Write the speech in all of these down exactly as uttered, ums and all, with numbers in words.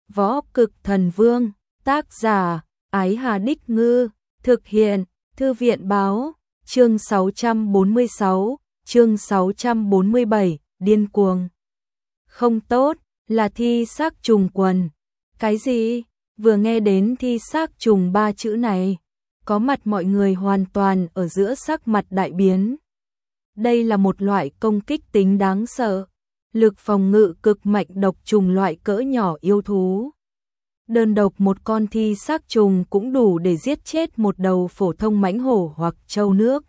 Võ Cực Thần Vương, tác giả, Ái Hà Đích Ngư, thực hiện, Thư viện Báo, chương sáu trăm bốn mươi sáu, chương sáu trăm bốn mươi bảy, điên cuồng. Không tốt, là thi xác trùng quần. Cái gì? Vừa nghe đến thi xác trùng ba chữ này, có mặt mọi người hoàn toàn ở giữa sắc mặt đại biến. Đây là một loại công kích tính đáng sợ, lực phòng ngự cực mạnh độc trùng loại cỡ nhỏ yêu thú. Đơn độc một con thi xác trùng cũng đủ để giết chết một đầu phổ thông mãnh hổ hoặc trâu nước.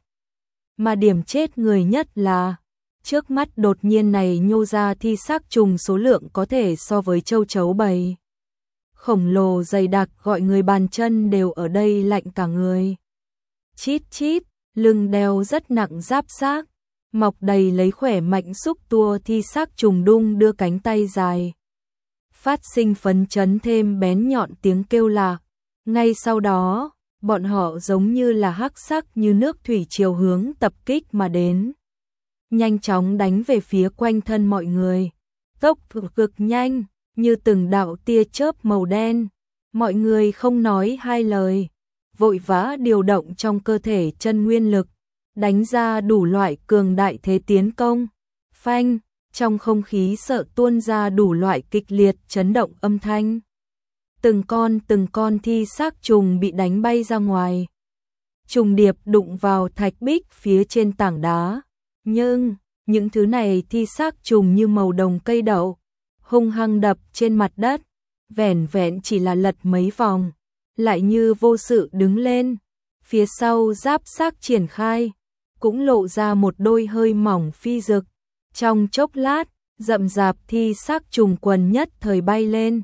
Mà điểm chết người nhất là, trước mắt đột nhiên này nhô ra thi xác trùng số lượng có thể so với châu chấu bầy. Khổng lồ dày đặc gọi người bàn chân đều ở đây lạnh cả người. Chít chít, lưng đeo rất nặng giáp xác, mọc đầy lấy khỏe mạnh xúc tua thi xác trùng đung đưa cánh tay dài. Phát sinh phấn chấn thêm bén nhọn tiếng kêu lạc. Ngay sau đó, bọn họ giống như là hắc sắc như nước thủy triều hướng tập kích mà đến. Nhanh chóng đánh về phía quanh thân mọi người. Tốc độ cực nhanh, như từng đạo tia chớp màu đen. Mọi người không nói hai lời, vội vã điều động trong cơ thể chân nguyên lực, đánh ra đủ loại cường đại thế tiến công. Phanh, trong không khí sợ tuôn ra đủ loại kịch liệt chấn động âm thanh. Từng con từng con thi xác trùng bị đánh bay ra ngoài. Trùng điệp đụng vào thạch bích phía trên tảng đá. Nhưng, những thứ này thi xác trùng như màu đồng cây đậu, hung hăng đập trên mặt đất, vẻn vẹn chỉ là lật mấy vòng, lại như vô sự đứng lên. Phía sau giáp xác triển khai, cũng lộ ra một đôi hơi mỏng phi rực. Trong chốc lát, rậm rạp thi xác trùng quần nhất thời bay lên,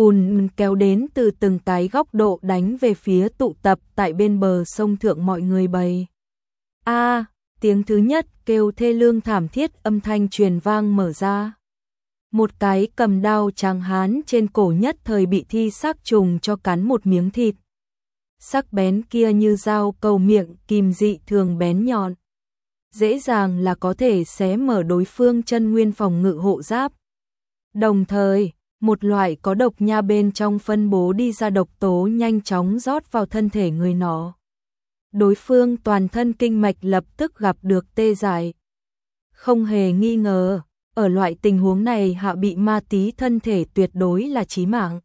ùn kéo đến từ từng cái góc độ đánh về phía tụ tập tại bên bờ sông thượng mọi người bầy. A, tiếng thứ nhất kêu thê lương thảm thiết âm thanh truyền vang mở ra. Một cái cầm đao tráng hán trên cổ nhất thời bị thi xác trùng cho cắn một miếng thịt. Sắc bén kia như dao cầu miệng kìm dị thường bén nhọn. Dễ dàng là có thể xé mở đối phương chân nguyên phòng ngự hộ giáp. Đồng thời, một loại có độc nha bên trong phân bố đi ra độc tố nhanh chóng rót vào thân thể người nó. Đối phương toàn thân kinh mạch lập tức gặp được tê dại. Không hề nghi ngờ, ở loại tình huống này hạ bị ma tí thân thể tuyệt đối là chí mạng.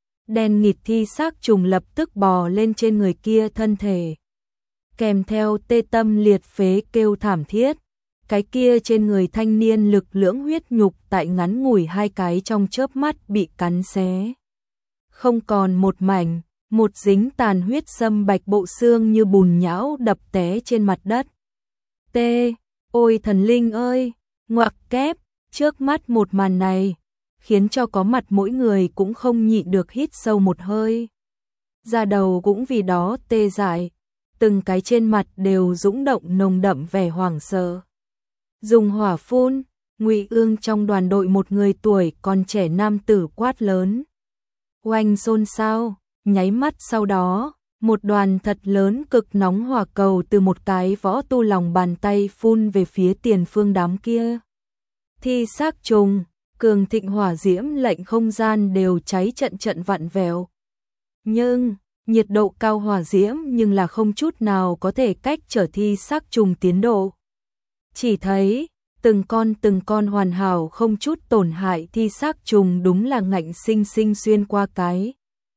Đen nghịt thi xác trùng lập tức bò lên trên người kia thân thể. Kèm theo tê tâm liệt phế kêu thảm thiết, cái kia trên người thanh niên lực lưỡng huyết nhục tại ngắn ngủi hai cái trong chớp mắt bị cắn xé. Không còn một mảnh, một dính tàn huyết xâm bạch bộ xương như bùn nhão đập té trên mặt đất. Tê, ôi thần linh ơi, ngoặc kép, trước mắt một màn này, khiến cho có mặt mỗi người cũng không nhịn được hít sâu một hơi. Da đầu cũng vì đó tê dại. Từng cái trên mặt đều dũng động nồng đậm vẻ hoảng sợ. Dùng hỏa phun, Ngụy Ương trong đoàn đội một người tuổi còn trẻ nam tử quát lớn. Oanh xôn xao, nháy mắt sau đó, một đoàn thật lớn cực nóng hỏa cầu từ một cái võ tu lòng bàn tay phun về phía tiền phương đám kia. Thi xác trùng, cường thịnh hỏa diễm lệnh không gian đều cháy trận trận vặn vẹo. Nhưng nhiệt độ cao hỏa diễm nhưng là không chút nào có thể cách trở thi xác trùng tiến độ. Chỉ thấy, từng con từng con hoàn hảo không chút tổn hại thi xác trùng đúng là ngạnh sinh sinh xuyên qua cái.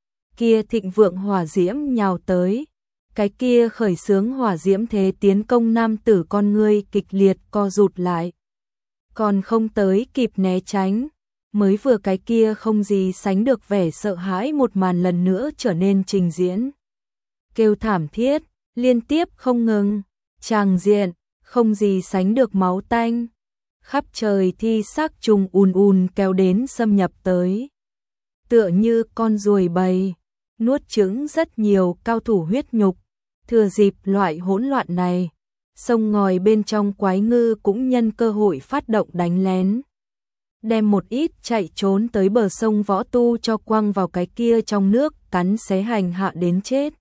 Kia thịnh vượng hỏa diễm nhào tới. Cái kia khởi xướng hỏa diễm thế tiến công nam tử con ngươi kịch liệt co rụt lại. Còn không tới kịp né tránh. Mới vừa cái kia không gì sánh được vẻ sợ hãi một màn lần nữa trở nên trình diễn. Kêu thảm thiết, liên tiếp không ngừng, tràng diện, không gì sánh được máu tanh. Khắp trời thi xác trùng ùn ùn kéo đến xâm nhập tới. Tựa như con ruồi bầy, nuốt chửng rất nhiều cao thủ huyết nhục. Thừa dịp loại hỗn loạn này, sông ngòi bên trong quái ngư cũng nhân cơ hội phát động đánh lén. Đem một ít chạy trốn tới bờ sông võ tu cho quăng vào cái kia trong nước cắn xé hành hạ đến chết.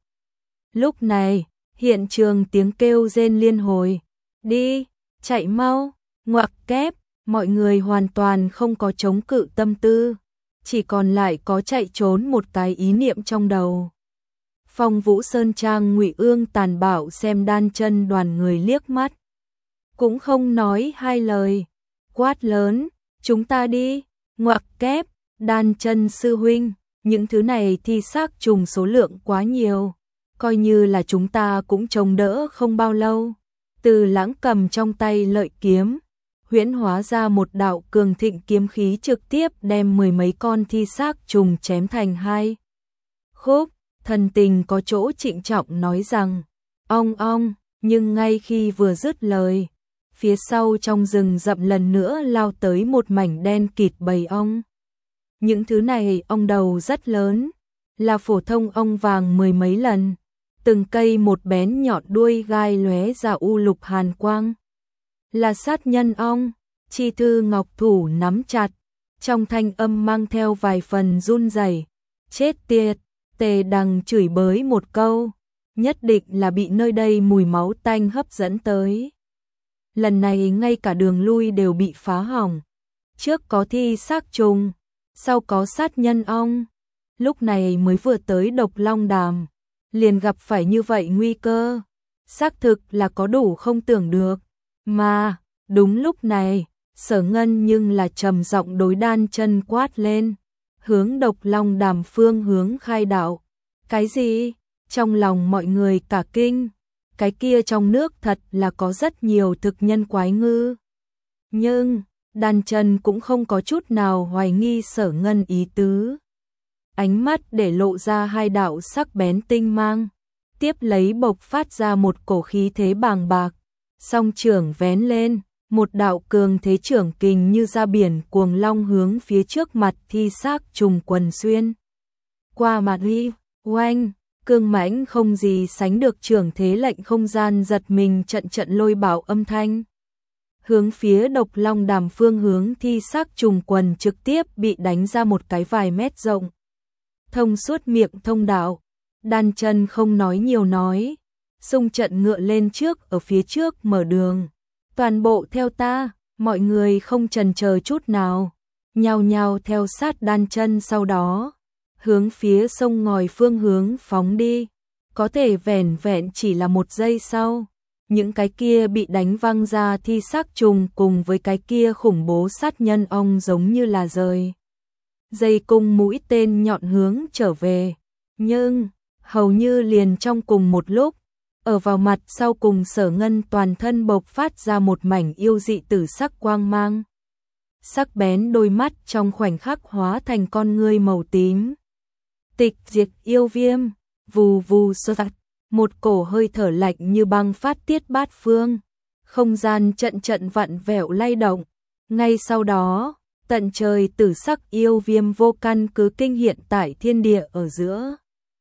Lúc này, hiện trường tiếng kêu rên liên hồi. Đi, chạy mau, ngoặc kép, mọi người hoàn toàn không có chống cự tâm tư. chỉ còn lại có chạy trốn một cái ý niệm trong đầu. Phong Vũ Sơn Trang Ngụy Ương tàn bạo xem Đan Chân đoàn người liếc mắt, cũng không nói hai lời, quát lớn, chúng ta đi, ngoặc kép, Đan Chân sư huynh, những thứ này thi xác trùng số lượng quá nhiều, coi như là chúng ta cũng chống đỡ không bao lâu. Từ Lãng cầm trong tay lợi kiếm, huyễn hóa ra một đạo cường thịnh kiếm khí trực tiếp đem mười mấy con thi xác trùng chém thành hai khúc, thần tình có chỗ trịnh trọng nói rằng, ong ong, nhưng ngay khi vừa dứt lời, phía sau trong rừng rậm lần nữa lao tới một mảnh đen kịt bầy ong. Những thứ này ong đầu rất lớn, là phổ thông ong vàng mười mấy lần, từng cây một bén nhọn đuôi gai lóe ra u lục hàn quang. Là sát nhân ong, Chi Thư Ngọc thủ nắm chặt, trong thanh âm mang theo vài phần run rẩy. Chết tiệt, Tề Đằng chửi bới một câu, nhất định là bị nơi đây mùi máu tanh hấp dẫn tới. Lần này ngay cả đường lui đều bị phá hỏng. Trước có thi xác trùng, sau có sát nhân ong, lúc này mới vừa tới Độc Long Đàm, liền gặp phải như vậy nguy cơ, xác thực là có đủ không tưởng được. Mà, đúng lúc này, Sở Ngân nhưng là trầm giọng đối Đan Chân quát lên, hướng Độc Long Đàm phương hướng khai đạo. Cái gì? Trong lòng mọi người cả kinh, cái kia trong nước thật là có rất nhiều thực nhân quái ngư. Nhưng, Đan Chân cũng không có chút nào hoài nghi Sở Ngân ý tứ. Ánh mắt để lộ ra hai đạo sắc bén tinh mang, tiếp lấy bộc phát ra một cổ khí thế bàng bạc, song trưởng vén lên, một đạo cường thế trưởng kình như ra biển cuồng long hướng phía trước mặt thi xác trùng quần xuyên. Qua mặt uy, oanh, cương mãnh không gì sánh được trưởng thế lệnh không gian giật mình trận trận lôi bảo âm thanh. Hướng phía Độc Long Đàm phương hướng thi xác trùng quần trực tiếp bị đánh ra một cái vài mét rộng. Thông suốt miệng thông đạo, Đan Chân không nói nhiều nói, xung trận ngựa lên trước ở phía trước mở đường. Toàn bộ theo ta, mọi người không chần chờ chút nào, nhao nhao theo sát Đan Chân sau đó, hướng phía sông ngòi phương hướng phóng đi. Có thể vẻn vẹn chỉ là một giây sau, những cái kia bị đánh văng ra thi xác trùng cùng với cái kia khủng bố sát nhân ong giống như là rời dây cung mũi tên nhọn hướng trở về. Nhưng, hầu như liền trong cùng một lúc, ở vào mặt sau cùng Sở Ngân toàn thân bộc phát ra một mảnh yêu dị tử sắc quang mang. Sắc bén đôi mắt trong khoảnh khắc hóa thành con ngươi màu tím. Tịch diệt yêu viêm, vù vù sơ tạt, một cổ hơi thở lạnh như băng phát tiết bát phương. Không gian trận trận vặn vẹo lay động. Ngay sau đó, tận trời tử sắc yêu viêm vô căn cứ kinh hiện tại thiên địa ở giữa.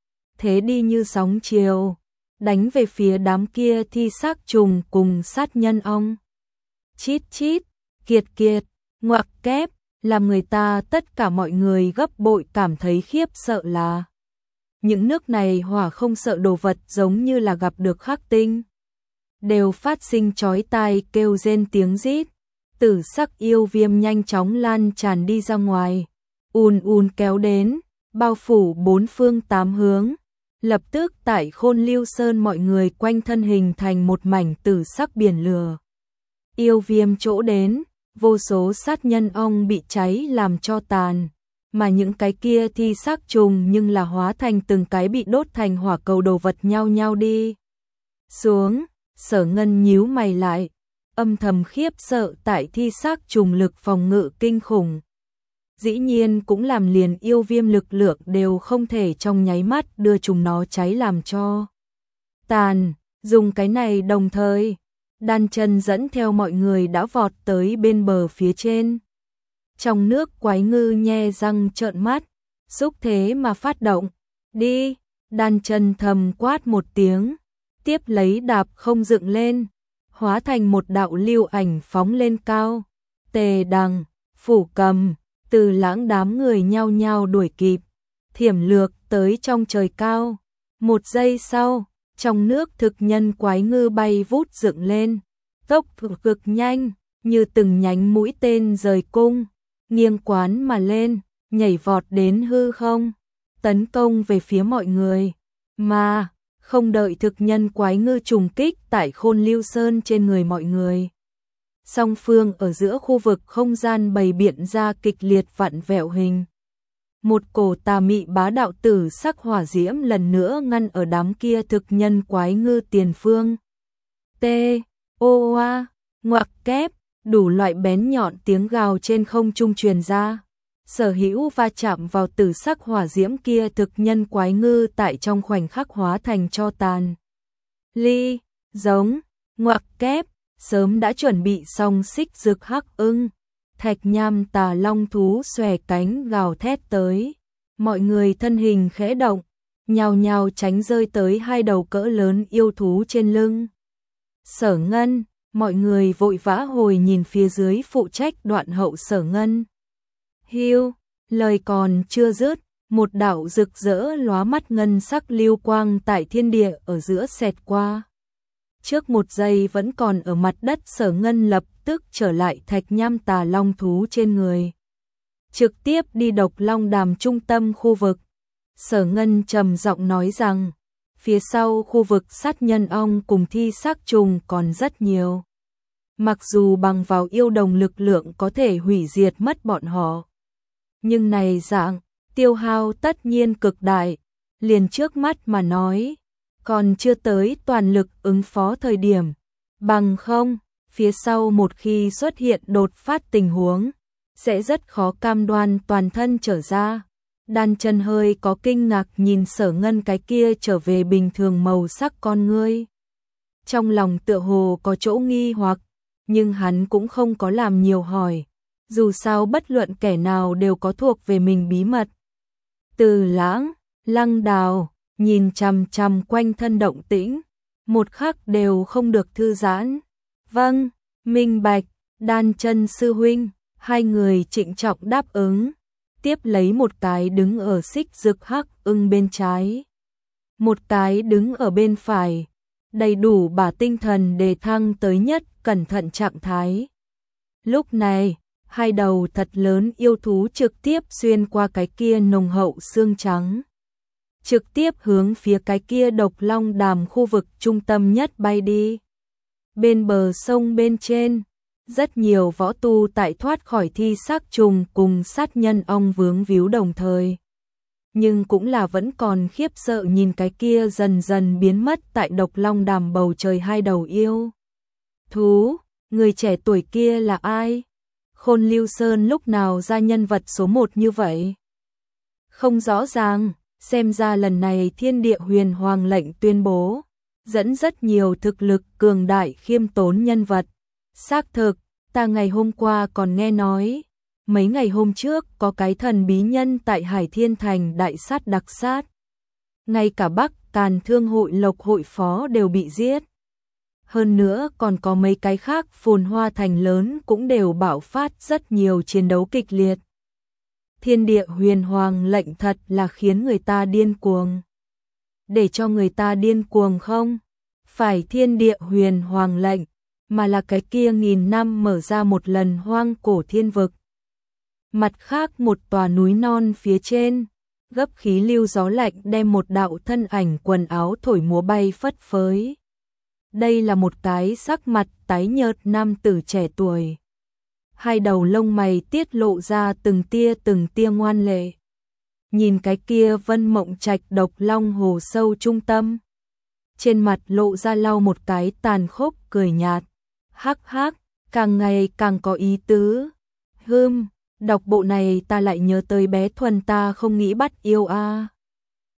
Thế đi như sóng chiều, đánh về phía đám kia thi xác trùng cùng sát nhân ong. Chít chít, kiệt kiệt, ngoặc kép, làm người ta tất cả mọi người gấp bội cảm thấy khiếp sợ là những nước này hỏa không sợ đồ vật giống như là gặp được khắc tinh. Đều phát sinh chói tai kêu rên tiếng rít. Tử sắc yêu viêm nhanh chóng lan tràn đi ra ngoài, ùn ùn kéo đến, bao phủ bốn phương tám hướng. Lập tức tại Khôn Lưu Sơn mọi người quanh thân hình thành một mảnh tử sắc biển lửa. Yêu viêm chỗ đến, vô số sát nhân ong bị cháy làm cho tàn, mà những cái kia thi xác trùng nhưng là hóa thành từng cái bị đốt thành hỏa cầu đồ vật nhau nhau đi xuống. Sở Ngân nhíu mày lại, âm thầm khiếp sợ tại thi xác trùng lực phòng ngự kinh khủng. Dĩ nhiên cũng làm liền yêu viêm lực lượng đều không thể trong nháy mắt đưa chúng nó cháy làm cho tàn. Dùng cái này đồng thời, Đan Chân dẫn theo mọi người đã vọt tới bên bờ phía trên. Trong nước quái ngư nhe răng trợn mắt, xúc thế mà phát động. Đi, Đan Chân thầm quát một tiếng, tiếp lấy đạp không dựng lên, hóa thành một đạo lưu ảnh phóng lên cao. Tề Đằng, Phủ Cầm, Từ Lãng đám người nhao nhao đuổi kịp, thiểm lược tới trong trời cao. Một giây sau, trong nước thực nhân quái ngư bay vút dựng lên, tốc độ cực nhanh, như từng nhánh mũi tên rời cung, nghiêng quán mà lên, nhảy vọt đến hư không, tấn công về phía mọi người, mà không đợi thực nhân quái ngư trùng kích tại Khôn Lưu Sơn trên người mọi người. Song phương ở giữa khu vực không gian bày biện ra kịch liệt vặn vẹo hình. Một cổ tà mị bá đạo tử sắc hỏa diễm lần nữa ngăn ở đám kia thực nhân quái ngư tiền phương. T, ô a, ngoặc kép, đủ loại bén nhọn tiếng gào trên không trung truyền ra. Sở hữu va chạm vào tử sắc hỏa diễm kia thực nhân quái ngư tại trong khoảnh khắc hóa thành tro tàn. Ly, giống, ngoặc kép, sớm đã chuẩn bị xong xích rực hắc ưng. Thạch nham tà long thú xòe cánh gào thét tới. Mọi người thân hình khẽ động, nhào nhào tránh rơi tới hai đầu cỡ lớn yêu thú trên lưng. Sở Ngân, mọi người vội vã hồi nhìn phía dưới phụ trách đoạn hậu Sở Ngân. Hiu, lời còn chưa dứt, một đạo rực rỡ lóa mắt ngân sắc lưu quang tại thiên địa ở giữa xẹt qua. Trước một giây vẫn còn ở mặt đất Sở Ngân lập tức trở lại thạch nham tà long thú trên người. Trực tiếp đi độc long đàm trung tâm khu vực. Sở Ngân trầm giọng nói rằng, phía sau khu vực sát nhân ong cùng thi xác trùng còn rất nhiều. Mặc dù bằng vào yêu đồng lực lượng có thể hủy diệt mất bọn họ. Nhưng này dạng, tiêu hao tất nhiên cực đại, liền trước mắt mà nói, còn chưa tới toàn lực ứng phó thời điểm. Bằng không, phía sau một khi xuất hiện đột phát tình huống, sẽ rất khó cam đoan toàn thân trở ra. Đan Chân hơi có kinh ngạc nhìn Sở Ngân cái kia trở về bình thường màu sắc con ngươi. Trong lòng tựa hồ có chỗ nghi hoặc, nhưng hắn cũng không có làm nhiều hỏi. Dù sao bất luận kẻ nào đều có thuộc về mình bí mật. Từ Lãng, Lăng Đào, nhìn chằm chằm quanh thân động tĩnh, một khắc đều không được thư giãn. Vâng, minh bạch, Đan Chân sư huynh, hai người trịnh trọng đáp ứng. Tiếp lấy một cái đứng ở xích rực hắc ưng bên trái, một cái đứng ở bên phải, đầy đủ bả tinh thần đề thăng tới nhất cẩn thận trạng thái. Lúc này, hai đầu thật lớn yêu thú trực tiếp xuyên qua cái kia nồng hậu xương trắng, trực tiếp hướng phía cái kia độc long đàm khu vực trung tâm nhất bay đi. Bên bờ sông bên trên, rất nhiều võ tu tại thoát khỏi thi xác trùng cùng sát nhân ong vướng víu đồng thời. Nhưng cũng là vẫn còn khiếp sợ nhìn cái kia dần dần biến mất tại độc long đàm bầu trời hai đầu yêu thú. Người trẻ tuổi kia là ai? Khôn Lưu Sơn lúc nào ra nhân vật số một như vậy? Không rõ ràng, xem ra lần này thiên địa huyền hoàng lệnh tuyên bố, dẫn rất nhiều thực lực cường đại khiêm tốn nhân vật. Xác thực, ta ngày hôm qua còn nghe nói, mấy ngày hôm trước có cái thần bí nhân tại Hải Thiên Thành đại sát đặc sát. Ngay cả Bắc Càn Thương hội Lộc hội phó đều bị giết. Hơn nữa còn có mấy cái khác phồn hoa thành lớn cũng đều bạo phát rất nhiều chiến đấu kịch liệt. Thiên địa huyền hoàng lệnh thật là khiến người ta điên cuồng. Để cho người ta điên cuồng không? Phải thiên địa huyền hoàng lệnh, mà là cái kia nghìn năm mở ra một lần hoang cổ thiên vực. Mặt khác một tòa núi non phía trên, gấp khí lưu gió lạnh đem một đạo thân ảnh quần áo thổi múa bay phất phới. Đây là một cái sắc mặt tái nhợt nam tử trẻ tuổi. Hai đầu lông mày tiết lộ ra từng tia từng tia ngoan lệ. Nhìn cái kia Vân Mộng Trạch độc long hồ sâu trung tâm. Trên mặt lộ ra lau một cái tàn khốc cười nhạt. Hắc hắc, càng ngày càng có ý tứ. Hừm, đọc bộ này ta lại nhớ tới bé Thuần ta không nghĩ bắt yêu a. À.